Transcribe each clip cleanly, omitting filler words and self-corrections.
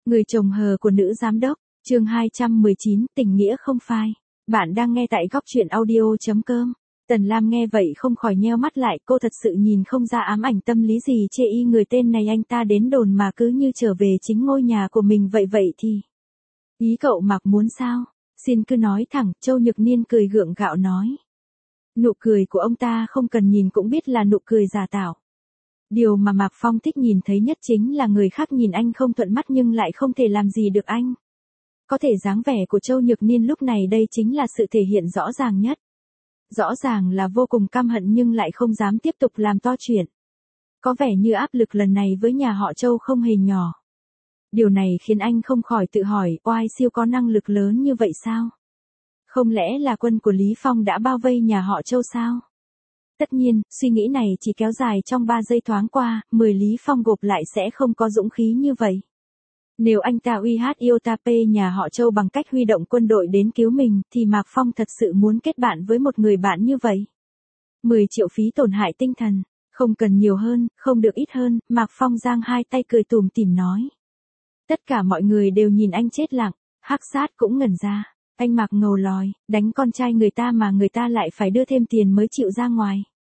Người chồng hờ của nữ giám đốc, chương 219, tình nghĩa không phai. Bạn đang nghe tại góc truyện audio.com. Tần Lam nghe vậy không khỏi nheo mắt lại, cô thật sự nhìn không ra ám ảnh tâm lý gì chê y người tên này anh ta đến đồn mà cứ như trở về chính ngôi nhà của mình vậy thì. Ý cậu Mạc muốn sao? Xin cứ nói thẳng, Châu Nhược Niên cười gượng gạo nói. Nụ cười của ông ta không cần nhìn cũng biết là nụ cười giả tạo. Điều mà Mạc Phong thích nhìn thấy nhất chính là người khác nhìn anh không thuận mắt nhưng lại không thể làm gì được anh. Có thể dáng vẻ của Châu Nhược Niên lúc này đây chính là sự thể hiện rõ ràng nhất. Rõ ràng là vô cùng căm hận nhưng lại không dám tiếp tục làm to chuyện. Có vẻ như áp lực lần này với nhà họ Châu không hề nhỏ. Điều này khiến anh không khỏi tự hỏi, oai siêu có năng lực lớn như vậy sao? Không lẽ là quân của Lý Phong đã bao vây nhà họ Châu sao? Tất nhiên, suy nghĩ này chỉ kéo dài trong 3 giây thoáng qua, 10 Lý Phong gộp lại sẽ không có dũng khí như vậy. Nếu anh ta uy hát Iotap nhà họ Châu bằng cách huy động quân đội đến cứu mình, thì Mạc Phong thật sự muốn kết bạn với một người bạn như vậy. 10 triệu phí tổn hại tinh thần, không cần nhiều hơn, không được ít hơn, Mạc Phong giang hai tay cười tủm tỉm nói. Tất cả mọi người đều nhìn anh chết lặng, Hắc Sát cũng ngẩn ra. Anh Mạc ngầu lòi, đánh con trai người ta mà người ta lại phải đưa thêm tiền mới chịu ra ngoài.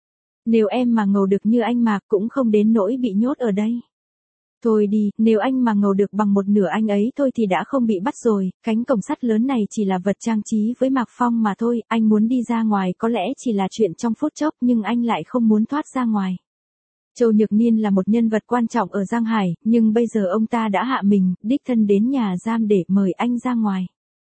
Nếu em mà ngầu được như anh Mạc cũng không đến nỗi bị nhốt ở đây. Thôi đi, nếu anh mà ngầu được bằng một nửa anh ấy thôi thì đã không bị bắt rồi, cánh cổng sắt lớn này chỉ là vật trang trí với Mạc Phong mà thôi, anh muốn đi ra ngoài có lẽ chỉ là chuyện trong phút chốc nhưng anh lại không muốn thoát ra ngoài. Châu Nhược Niên là một nhân vật quan trọng ở Giang Hải, nhưng bây giờ ông ta đã hạ mình, đích thân đến nhà giam để mời anh ra ngoài.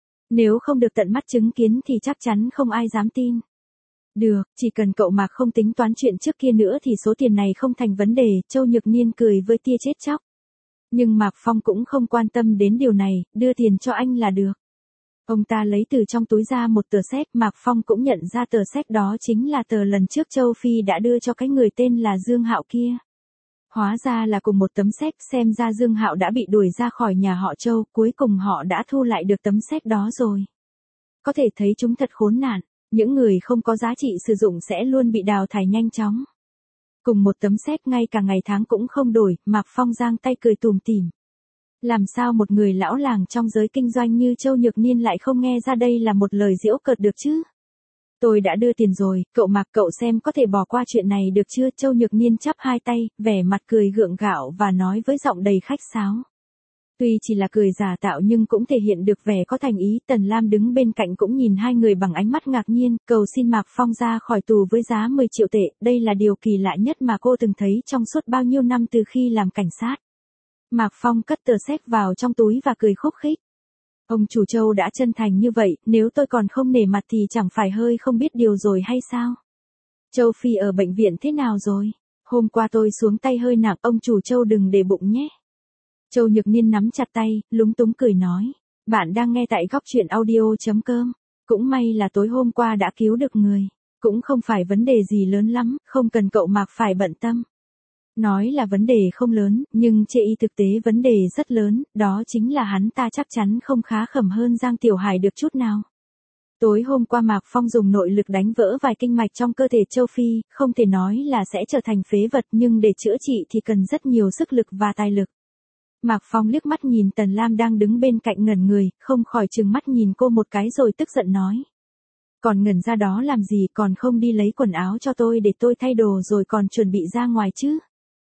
Nếu không được tận mắt chứng kiến thì chắc chắn không ai dám tin. Được, chỉ cần cậu Mạc không tính toán chuyện trước kia nữa thì số tiền này không thành vấn đề, Châu Nhược Niên cười với tia chết chóc. Nhưng Mạc Phong cũng không quan tâm đến điều này, đưa tiền cho anh là được. Ông ta lấy từ trong túi ra một tờ séc, Mạc Phong cũng nhận ra tờ séc đó chính là tờ lần trước Châu Phi đã đưa cho cái người tên là Dương Hạo kia. Hóa ra là cùng một tấm séc, xem ra Dương Hạo đã bị đuổi ra khỏi nhà họ Châu, cuối cùng họ đã thu lại được tấm séc đó rồi. Có thể thấy chúng thật khốn nạn, những người không có giá trị sử dụng sẽ luôn bị đào thải nhanh chóng. Cùng một tấm séc ngay cả ngày tháng cũng không đổi, Mạc Phong giang tay cười tủm tỉm. Làm sao một người lão làng trong giới kinh doanh như Châu Nhược Niên lại không nghe ra đây là một lời giễu cợt được chứ? Tôi đã đưa tiền rồi, cậu Mạc cậu xem có thể bỏ qua chuyện này được chưa? Châu Nhược Niên chắp hai tay, vẻ mặt cười gượng gạo và nói với giọng đầy khách sáo. Tuy chỉ là cười giả tạo nhưng cũng thể hiện được vẻ có thành ý, Tần Lam đứng bên cạnh cũng nhìn hai người bằng ánh mắt ngạc nhiên, cầu xin Mạc Phong ra khỏi tù với giá 10 triệu tệ, đây là điều kỳ lạ nhất mà cô từng thấy trong suốt bao nhiêu năm từ khi làm cảnh sát. Mạc Phong cất tờ séc vào trong túi và cười khúc khích. Ông chủ Châu đã chân thành như vậy, nếu tôi còn không nể mặt thì chẳng phải hơi không biết điều rồi hay sao? Châu Phi ở bệnh viện thế nào rồi? Hôm qua tôi xuống tay hơi nặng, ông chủ Châu đừng để bụng nhé. Châu Nhược Niên nắm chặt tay, lúng túng cười nói. Bạn đang nghe tại góc truyện audio.com. Cũng may là tối hôm qua đã cứu được người. Cũng không phải vấn đề gì lớn lắm, không cần cậu Mạc phải bận tâm. Nói là vấn đề không lớn, nhưng chê y thực tế vấn đề rất lớn, đó chính là hắn ta chắc chắn không khá khẩm hơn Giang Tiểu Hải được chút nào. Tối hôm qua Mạc Phong dùng nội lực đánh vỡ vài kinh mạch trong cơ thể Châu Phi, không thể nói là sẽ trở thành phế vật nhưng để chữa trị thì cần rất nhiều sức lực và tài lực. Mạc Phong liếc mắt nhìn Tần Lam đang đứng bên cạnh ngẩn người, không khỏi trừng mắt nhìn cô một cái rồi tức giận nói. Còn ngẩn ra đó làm gì, còn không đi lấy quần áo cho tôi để tôi thay đồ rồi còn chuẩn bị ra ngoài chứ?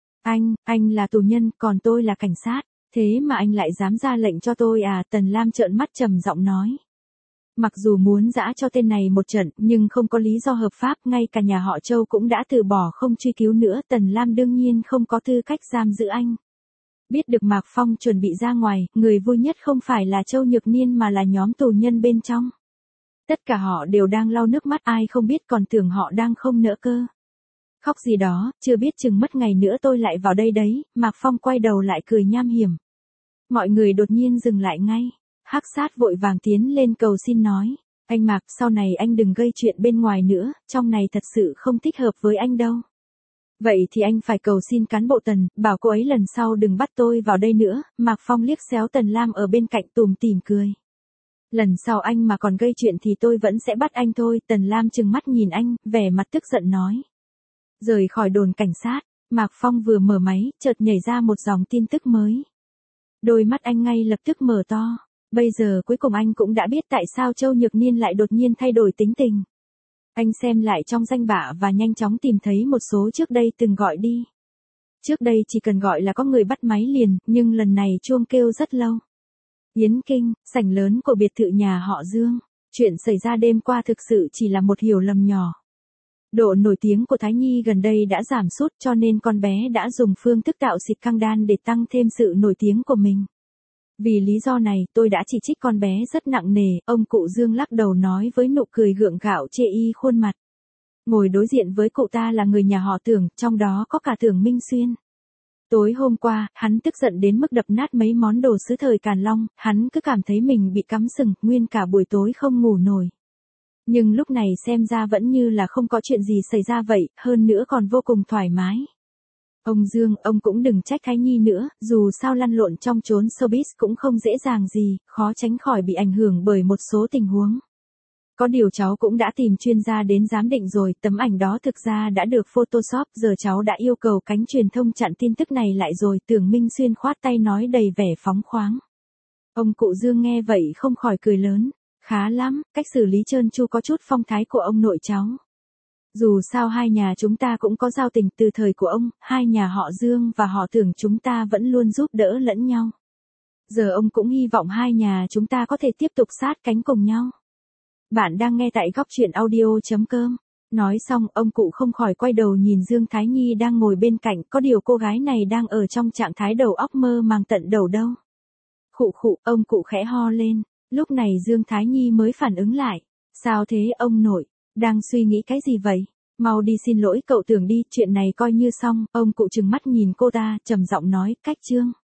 Anh là tù nhân, còn tôi là cảnh sát, thế mà anh lại dám ra lệnh cho tôi à? Tần Lam trợn mắt trầm giọng nói. Mặc dù muốn giã cho tên này một trận, nhưng không có lý do hợp pháp, ngay cả nhà họ Châu cũng đã từ bỏ không truy cứu nữa, Tần Lam đương nhiên không có tư cách giam giữ anh. Biết được Mạc Phong chuẩn bị ra ngoài, người vui nhất không phải là Châu Nhược Niên mà là nhóm tù nhân bên trong. Tất cả họ đều đang lau nước mắt, ai không biết còn tưởng họ đang không nỡ cơ. Khóc gì đó, chưa biết chừng mất ngày nữa tôi lại vào đây đấy. Mạc Phong quay đầu lại cười nham hiểm. Mọi người đột nhiên dừng lại ngay. Hắc Sát vội vàng tiến lên cầu xin nói. Anh Mạc, sau này anh đừng gây chuyện bên ngoài nữa, trong này thật sự không thích hợp với anh đâu. Vậy thì anh phải cầu xin cán bộ Tần, bảo cô ấy lần sau đừng bắt tôi vào đây nữa. Mạc Phong liếc xéo Tần Lam ở bên cạnh tủm tỉm cười. Lần sau anh mà còn gây chuyện thì tôi vẫn sẽ bắt anh thôi. Tần Lam trừng mắt nhìn anh, vẻ mặt tức giận nói. Rời khỏi đồn cảnh sát, Mạc Phong vừa mở máy, chợt nhảy ra một dòng tin tức mới. Đôi mắt anh ngay lập tức mở to. Bây giờ cuối cùng anh cũng đã biết tại sao Châu Nhược Niên lại đột nhiên thay đổi tính tình. Anh xem lại trong danh bạ và nhanh chóng tìm thấy một số trước đây từng gọi đi. Trước đây chỉ cần gọi là có người bắt máy liền, nhưng lần này chuông kêu rất lâu. Yến Kinh, sảnh lớn của biệt thự nhà họ Dương. Chuyện xảy ra đêm qua thực sự chỉ là một hiểu lầm nhỏ. Độ nổi tiếng của Thái Nhi gần đây đã giảm sút cho nên con bé đã dùng phương thức tạo xịt căng đan để tăng thêm sự nổi tiếng của mình. Vì lý do này tôi đã chỉ trích con bé rất nặng nề, ông cụ Dương lắc đầu nói với nụ cười gượng gạo chê y khuôn mặt. Ngồi đối diện với cụ ta là người nhà họ Tưởng, trong đó có cả Tưởng Minh Xuyên. Tối hôm qua, hắn tức giận đến mức đập nát mấy món đồ sứ thời Càn Long, hắn cứ cảm thấy mình bị cắm sừng, nguyên cả buổi tối không ngủ nổi. Nhưng lúc này xem ra vẫn như là không có chuyện gì xảy ra vậy, hơn nữa còn vô cùng thoải mái. Ông Dương, ông cũng đừng trách Thái Nhi nữa, dù sao lăn lộn trong chốn showbiz cũng không dễ dàng gì, khó tránh khỏi bị ảnh hưởng bởi một số tình huống. Có điều cháu cũng đã tìm chuyên gia đến giám định rồi, tấm ảnh đó thực ra đã được Photoshop, giờ cháu đã yêu cầu cánh truyền thông chặn tin tức này lại rồi, Tưởng Minh Xuyên khoát tay nói đầy vẻ phóng khoáng. Ông cụ Dương nghe vậy không khỏi cười lớn, khá lắm, cách xử lý trơn tru có chút phong thái của ông nội cháu. Dù sao hai nhà chúng ta cũng có giao tình từ thời của ông, hai nhà họ Dương và họ Tưởng chúng ta vẫn luôn giúp đỡ lẫn nhau. Giờ ông cũng hy vọng hai nhà chúng ta có thể tiếp tục sát cánh cùng nhau. Bạn đang nghe tại góc truyện audio.com. Nói xong, ông cụ không khỏi quay đầu nhìn Dương Thái Nhi đang ngồi bên cạnh, có điều cô gái này đang ở trong trạng thái đầu óc mơ màng tận đầu đâu. Khụ khụ, ông cụ khẽ ho lên, lúc này Dương Thái Nhi mới phản ứng lại. Sao thế ông nội, đang suy nghĩ cái gì vậy? Mau đi xin lỗi cậu Tưởng đi, chuyện này coi như xong, ông cụ trừng mắt nhìn cô ta, trầm giọng nói, cách Trương.